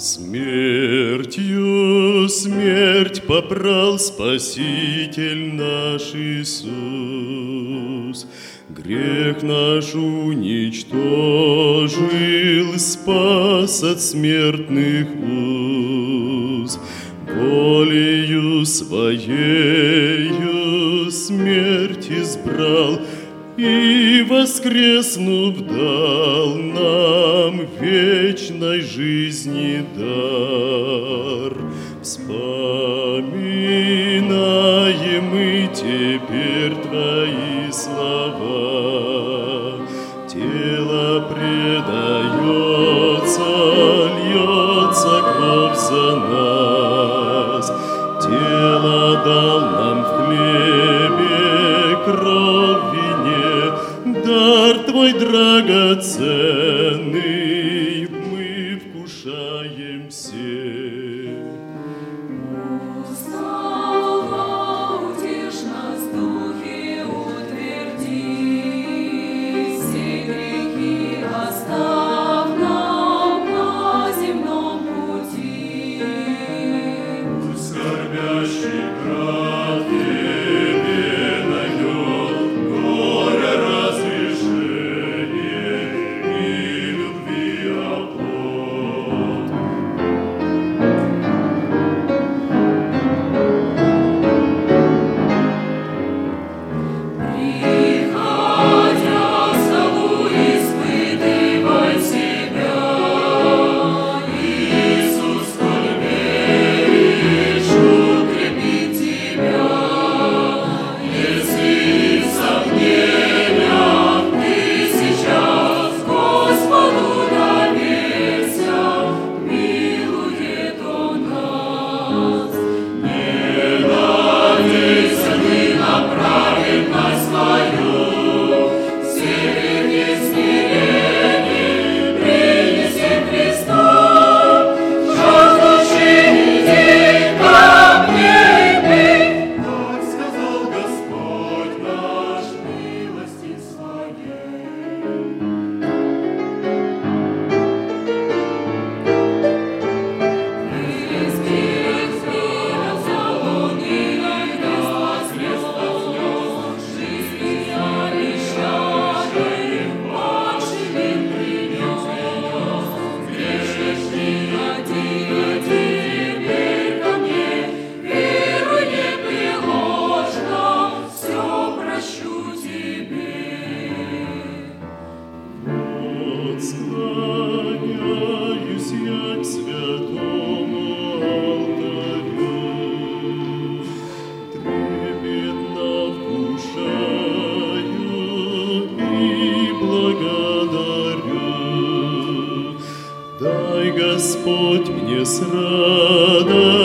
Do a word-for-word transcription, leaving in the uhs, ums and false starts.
Смертью смерть попрал Спаситель наш Иисус. Грех наш уничтожил, спас от смертных уз. Волею Своею смерть избрал и, воскреснув, дал нам вечной жизни дар. Вспоминаем мы теперь Твои слова. Тело предается, льется кровь за нас. Тело дал нам в хлебе, кровь в вине. Дар Твой драгоценный, мы вкушаем все. Склоняюсь я к святому алтарю, трепетно вкушаю и благодарю. Дай, Господь, мне с радостью